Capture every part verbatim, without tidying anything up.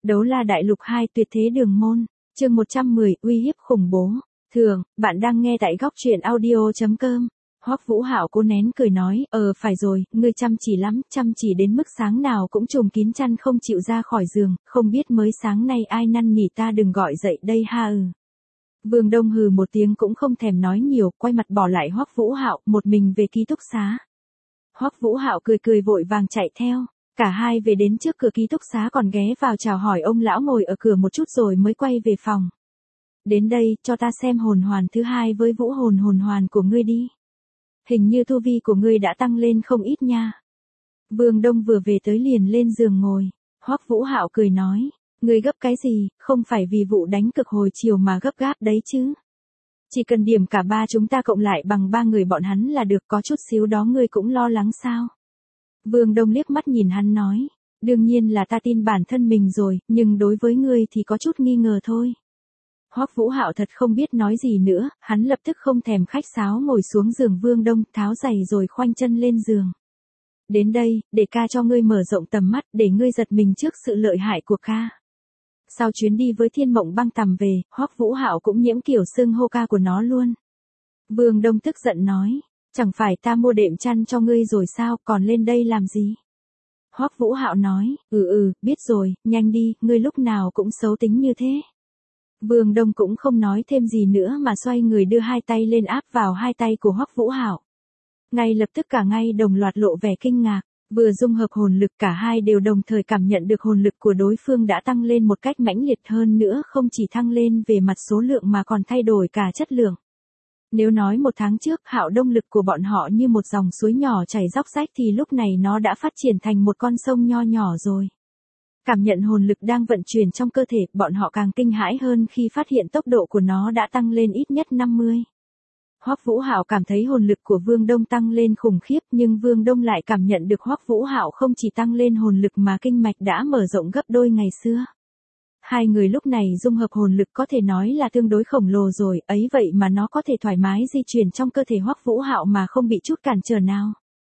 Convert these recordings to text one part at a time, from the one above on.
Đấu La Đại Lục hai Tuyệt Thế Đường Môn, chương một trăm mười, uy hiếp khủng bố. Thường, bạn đang nghe tại góc truyện audio chấm com. Hoắc Vũ Hạo cố nén cười nói, ờ phải rồi, ngươi chăm chỉ lắm, chăm chỉ đến mức sáng nào cũng trùm kín chăn không chịu ra khỏi giường, không biết mới sáng nay ai năn nỉ ta đừng gọi dậy đây ha ừ. Vương Đông hừ một tiếng cũng không thèm nói nhiều, quay mặt bỏ lại Hoắc Vũ Hạo, một mình về ký túc xá. Hoắc Vũ Hạo cười cười vội vàng chạy theo. Cả hai về đến trước cửa ký túc xá còn ghé vào chào hỏi ông lão ngồi ở cửa một chút rồi mới quay về phòng. Đến đây, cho ta xem hồn hoàn thứ hai với vũ hồn hồn hoàn của ngươi đi. Hình như tu vi của ngươi đã tăng lên không ít nha. Vương Đông vừa về tới liền lên giường ngồi. Hoắc Vũ Hạo cười nói, ngươi gấp cái gì, không phải vì vụ đánh cực hồi chiều mà gấp gáp đấy chứ. Chỉ cần điểm cả ba chúng ta cộng lại bằng ba người bọn hắn là được, có chút xíu đó ngươi cũng lo lắng sao. Vương Đông liếc mắt nhìn hắn nói, đương nhiên là ta tin bản thân mình rồi, nhưng đối với ngươi thì có chút nghi ngờ thôi. Hoắc Vũ Hạo thật không biết nói gì nữa, hắn lập tức không thèm khách sáo ngồi xuống giường Vương Đông, tháo giày rồi khoanh chân lên giường. Đến đây, để ca cho ngươi mở rộng tầm mắt, để ngươi giật mình trước sự lợi hại của ca. Sau chuyến đi với Thiên Mộng Băng Tầm về, Hoắc Vũ Hạo cũng nhiễm kiểu xưng hô ca của nó luôn. Vương Đông tức giận nói, chẳng phải ta mua đệm chăn cho ngươi rồi sao, còn lên đây làm gì? Hoắc Vũ Hạo nói, ừ ừ, biết rồi, nhanh đi, ngươi lúc nào cũng xấu tính như thế. Vương Đông cũng không nói thêm gì nữa mà xoay người đưa hai tay lên áp vào hai tay của Hoắc Vũ Hạo. Ngay lập tức cả ngay đồng loạt lộ vẻ kinh ngạc, vừa dung hợp hồn lực cả hai đều đồng thời cảm nhận được hồn lực của đối phương đã tăng lên một cách mãnh liệt hơn nữa, không chỉ thăng lên về mặt số lượng mà còn thay đổi cả chất lượng. Nếu nói một tháng trước Hạo Đông lực của bọn họ như một dòng suối nhỏ chảy róc rách thì lúc này nó đã phát triển thành một con sông nho nhỏ rồi. Cảm nhận hồn lực đang vận chuyển trong cơ thể, bọn họ càng kinh hãi hơn khi phát hiện tốc độ của nó đã tăng lên ít nhất năm mươi. Hoắc Vũ Hạo cảm thấy hồn lực của Vương Đông tăng lên khủng khiếp, nhưng Vương Đông lại cảm nhận được Hoắc Vũ Hạo không chỉ tăng lên hồn lực mà kinh mạch đã mở rộng gấp đôi ngày xưa. Hai người lúc này dung hợp hồn lực có thể nói là tương đối khổng lồ rồi, ấy vậy mà nó có thể thoải mái di chuyển trong cơ thể Hoắc Vũ Hạo mà không bị chút cản trở nào.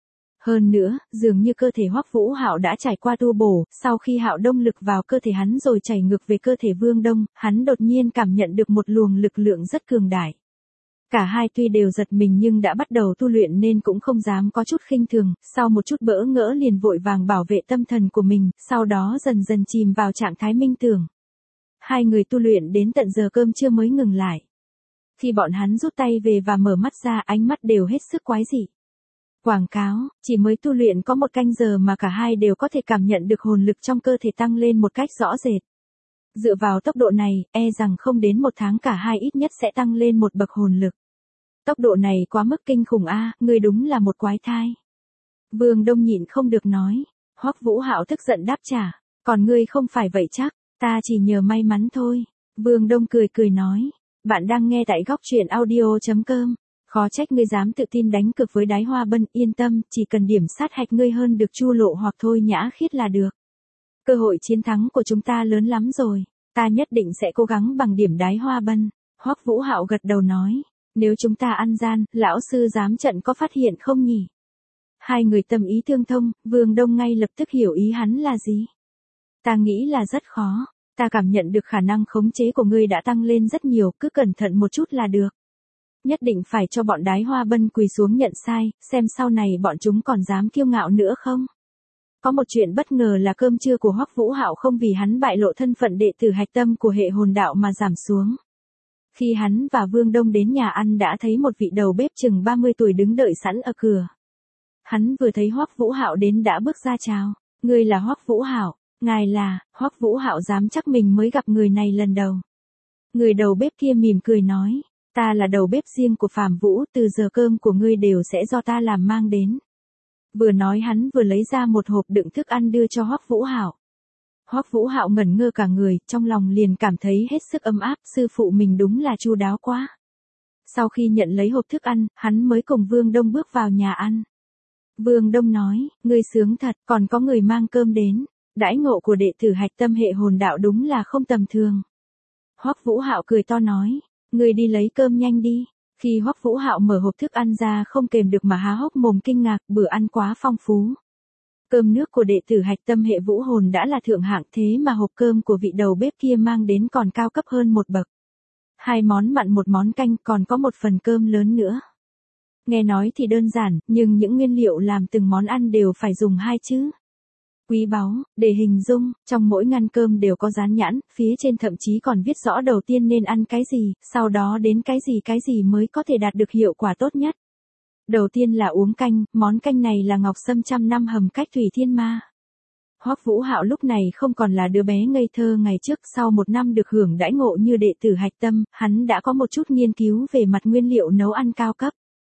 Hơn nữa, dường như cơ thể Hoắc Vũ Hạo đã trải qua tu bổ, sau khi Hạo Đông lực vào cơ thể hắn rồi chảy ngược về cơ thể Vương Đông, hắn đột nhiên cảm nhận được một luồng lực lượng rất cường đại. Cả hai tuy đều giật mình nhưng đã bắt đầu tu luyện nên cũng không dám có chút khinh thường, sau một chút bỡ ngỡ liền vội vàng bảo vệ tâm thần của mình, sau đó dần dần chìm vào trạng thái minh tưởng. Hai người tu luyện đến tận giờ cơm trưa mới ngừng lại. Khi bọn hắn rút tay về và mở mắt ra, ánh mắt đều hết sức quái dị. Quảng cáo, chỉ mới tu luyện có một canh giờ mà cả hai đều có thể cảm nhận được hồn lực trong cơ thể tăng lên một cách rõ rệt. Dựa vào tốc độ này, e rằng không đến một tháng cả hai ít nhất sẽ tăng lên một bậc hồn lực. Tốc độ này quá mức kinh khủng a, ngươi đúng là một quái thai. Vương Đông nhịn không được nói. Hoắc Vũ Hạo tức giận đáp trả, còn ngươi không phải vậy chắc, ta chỉ nhờ may mắn thôi. Vương Đông cười cười nói, bạn đang nghe tại góc truyện audio chấm com. Khó trách ngươi dám tự tin đánh cược với Đái Hoa Bân, yên tâm, chỉ cần điểm sát hạch ngươi hơn được Chu Lộ hoặc Thôi Nhã Khiết là được. Cơ hội chiến thắng của chúng ta lớn lắm rồi, ta nhất định sẽ cố gắng bằng điểm Đái Hoa Bân. Hoắc Vũ Hạo gật đầu nói, nếu chúng ta ăn gian, lão sư giám trận có phát hiện không nhỉ? Hai người tâm ý tương thông, Vương Đông ngay lập tức hiểu ý hắn là gì. Ta nghĩ là rất khó, ta cảm nhận được khả năng khống chế của ngươi đã tăng lên rất nhiều, cứ cẩn thận một chút là được. Nhất định phải cho bọn Đái Hoa Bân quỳ xuống nhận sai, xem sau này bọn chúng còn dám kiêu ngạo nữa không? Có một chuyện bất ngờ là cơm trưa của Hoắc Vũ Hạo không vì hắn bại lộ thân phận đệ tử hạch tâm của hệ hồn đạo mà giảm xuống. Khi hắn và Vương Đông đến nhà ăn đã thấy một vị đầu bếp chừng ba mươi tuổi đứng đợi sẵn ở cửa. Hắn vừa thấy Hoắc Vũ Hạo đến đã bước ra chào, ngươi là Hoắc Vũ Hạo, ngài là, Hoắc Vũ Hạo dám chắc mình mới gặp người này lần đầu. Người đầu bếp kia mỉm cười nói, ta là đầu bếp riêng của Phạm Vũ, từ giờ cơm của ngươi đều sẽ do ta làm mang đến. Vừa nói hắn vừa lấy ra một hộp đựng thức ăn đưa cho Hoắc Vũ Hạo. Hoắc Vũ Hạo ngẩn ngơ cả người, trong lòng liền cảm thấy hết sức ấm áp, sư phụ mình đúng là chu đáo quá. Sau khi nhận lấy hộp thức ăn, hắn mới cùng Vương Đông bước vào nhà ăn. Vương Đông nói, ngươi sướng thật, còn có người mang cơm đến, đãi ngộ của đệ tử hạch tâm hệ hồn đạo đúng là không tầm thường. Hoắc Vũ Hạo cười to nói, ngươi đi lấy cơm nhanh đi. Khi Hoắc Vũ Hạo mở hộp thức ăn ra không kềm được mà há hốc mồm kinh ngạc, bữa ăn quá phong phú. Cơm nước của đệ tử hạch tâm hệ vũ hồn đã là thượng hạng, thế mà hộp cơm của vị đầu bếp kia mang đến còn cao cấp hơn một bậc. Hai món mặn một món canh, còn có một phần cơm lớn nữa. Nghe nói thì đơn giản, nhưng những nguyên liệu làm từng món ăn đều phải dùng hai chữ quý báu để hình dung. Trong mỗi ngăn cơm đều có dán nhãn, phía trên thậm chí còn viết rõ đầu tiên nên ăn cái gì, sau đó đến cái gì cái gì mới có thể đạt được hiệu quả tốt nhất. Đầu tiên là uống canh, món canh này là ngọc sâm trăm năm hầm cách thủy thiên ma. Hoắc Vũ Hạo lúc này không còn là đứa bé ngây thơ ngày trước, sau một năm được hưởng đãi ngộ như đệ tử hạch tâm, hắn đã có một chút nghiên cứu về mặt nguyên liệu nấu ăn cao cấp.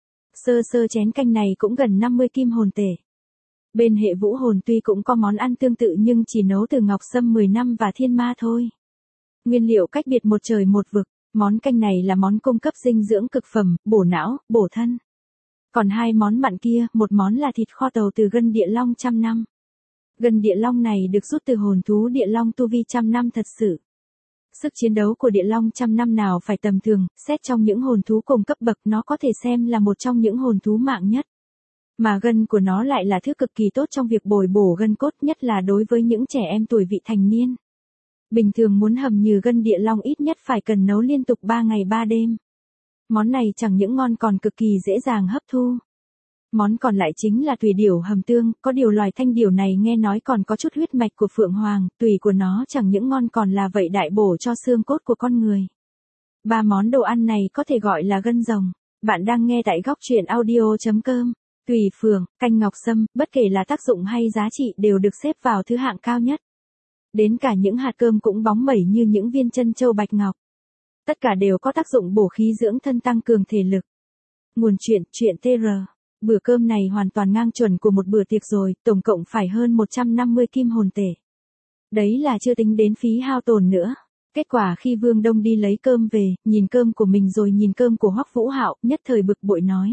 Sơ sơ chén canh này cũng gần năm mươi kim hồn tệ. Bên hệ vũ hồn tuy cũng có món ăn tương tự nhưng chỉ nấu từ ngọc sâm mười năm và thiên ma thôi. Nguyên liệu cách biệt một trời một vực, món canh này là món cung cấp dinh dưỡng cực phẩm, bổ não, bổ thân. Còn hai món mặn kia, một món là thịt kho tàu từ gân địa long trăm năm. Gân địa long này được rút từ hồn thú địa long tu vi trăm năm thật sự. Sức chiến đấu của địa long trăm năm nào phải tầm thường, xét trong những hồn thú cùng cấp bậc nó có thể xem là một trong những hồn thú mạng nhất. Mà gân của nó lại là thứ cực kỳ tốt trong việc bồi bổ gân cốt, nhất là đối với những trẻ em tuổi vị thành niên. Bình thường muốn hầm nhừ gân địa long ít nhất phải cần nấu liên tục ba ngày ba đêm. Món này chẳng những ngon còn cực kỳ dễ dàng hấp thu. Món còn lại chính là tùy điểu hầm tương, có điều loài thanh điểu này nghe nói còn có chút huyết mạch của phượng hoàng, tùy của nó chẳng những ngon còn là vậy đại bổ cho xương cốt của con người. Ba món đồ ăn này có thể gọi là gân rồng. Bạn đang nghe tại góc truyện audio chấm com. Tùy phường, canh ngọc sâm, bất kể là tác dụng hay giá trị đều được xếp vào thứ hạng cao nhất. Đến cả những hạt cơm cũng bóng bẩy như những viên chân châu bạch ngọc. Tất cả đều có tác dụng bổ khí dưỡng thân tăng cường thể lực. Nguồn truyện, truyện tê rờ. Bữa cơm này hoàn toàn ngang chuẩn của một bữa tiệc rồi, tổng cộng phải hơn một trăm năm mươi kim hồn tệ. Đấy là chưa tính đến phí hao tồn nữa. Kết quả khi Vương Đông đi lấy cơm về, nhìn cơm của mình rồi nhìn cơm của Hoắc Vũ Hạo, nhất thời bực bội nói.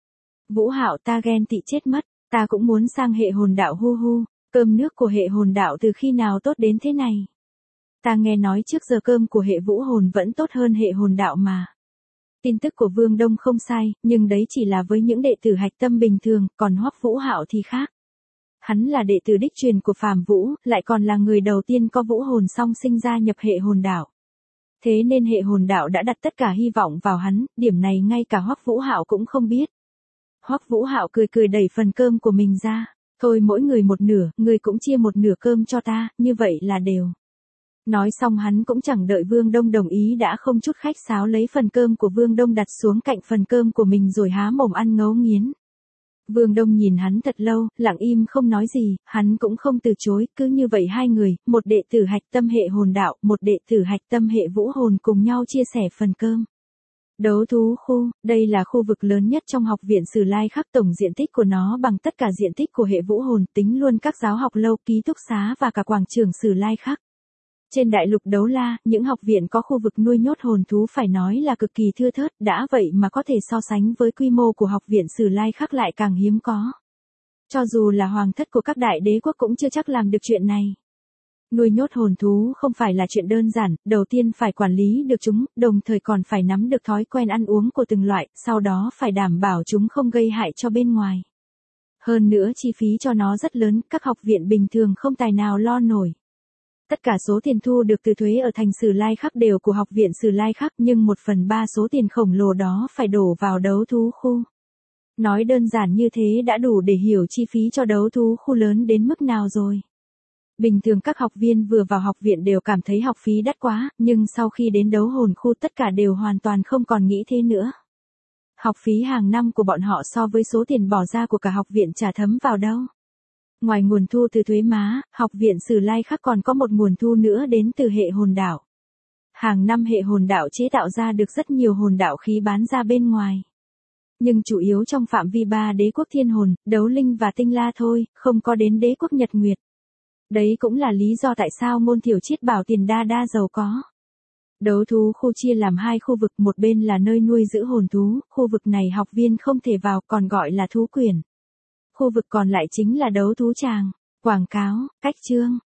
Vũ Hạo, ta ghen tị chết mất, ta cũng muốn sang hệ hồn đạo hu hu, cơm nước của hệ hồn đạo từ khi nào tốt đến thế này. Ta nghe nói trước giờ cơm của hệ vũ hồn vẫn tốt hơn hệ hồn đạo mà. Tin tức của Vương Đông không sai, nhưng đấy chỉ là với những đệ tử hạch tâm bình thường, còn Hoắc Vũ Hạo thì khác. Hắn là đệ tử đích truyền của Phàm Vũ, lại còn là người đầu tiên có vũ hồn song sinh ra nhập hệ hồn đạo. Thế nên hệ hồn đạo đã đặt tất cả hy vọng vào hắn, điểm này ngay cả Hoắc Vũ Hạo cũng không biết. Hoắc Vũ Hạo cười cười đẩy phần cơm của mình ra, thôi mỗi người một nửa, người cũng chia một nửa cơm cho ta, như vậy là đều. Nói xong hắn cũng chẳng đợi Vương Đông đồng ý đã không chút khách sáo lấy phần cơm của Vương Đông đặt xuống cạnh phần cơm của mình rồi há mồm ăn ngấu nghiến. Vương Đông nhìn hắn thật lâu, lặng im không nói gì, hắn cũng không từ chối, cứ như vậy hai người, một đệ tử hạch tâm hệ hồn đạo, một đệ tử hạch tâm hệ vũ hồn cùng nhau chia sẻ phần cơm. Đấu thú khu, đây là khu vực lớn nhất trong học viện Sử Lai Khắc, tổng diện tích của nó bằng tất cả diện tích của hệ vũ hồn, tính luôn các giáo học lâu, ký túc xá và cả quảng trường Sử Lai Khắc. Trên đại lục Đấu La, những học viện có khu vực nuôi nhốt hồn thú phải nói là cực kỳ thưa thớt, đã vậy mà có thể so sánh với quy mô của học viện Sử Lai Khắc lại càng hiếm có. Cho dù là hoàng thất của các đại đế quốc cũng chưa chắc làm được chuyện này. Nuôi nhốt hồn thú không phải là chuyện đơn giản, đầu tiên phải quản lý được chúng, đồng thời còn phải nắm được thói quen ăn uống của từng loại, sau đó phải đảm bảo chúng không gây hại cho bên ngoài. Hơn nữa chi phí cho nó rất lớn, các học viện bình thường không tài nào lo nổi. Tất cả số tiền thu được từ thuế ở thành Sử Lai Khắc đều của học viện Sử Lai Khắc, nhưng một phần ba số tiền khổng lồ đó phải đổ vào đấu thú khu. Nói đơn giản như thế đã đủ để hiểu chi phí cho đấu thú khu lớn đến mức nào rồi. Bình thường các học viên vừa vào học viện đều cảm thấy học phí đắt quá, nhưng sau khi đến đấu hồn khu tất cả đều hoàn toàn không còn nghĩ thế nữa. Học phí hàng năm của bọn họ so với số tiền bỏ ra của cả học viện chả thấm vào đâu. Ngoài nguồn thu từ thuế má, học viện Sử Lai Khắc còn có một nguồn thu nữa đến từ hệ hồn đạo. Hàng năm hệ hồn đạo chế tạo ra được rất nhiều hồn đạo khí bán ra bên ngoài. Nhưng chủ yếu trong phạm vi ba đế quốc thiên hồn, đấu linh và tinh la thôi, không có đến đế quốc nhật nguyệt. Đấy cũng là lý do tại sao môn Thiểu Chiết bảo tiền đa đa giàu có. Đấu thú khu chia làm hai khu vực, một bên là nơi nuôi giữ hồn thú, khu vực này học viên không thể vào, còn gọi là thú quyển. Khu vực còn lại chính là đấu thú tràng. Quảng cáo, cách chương,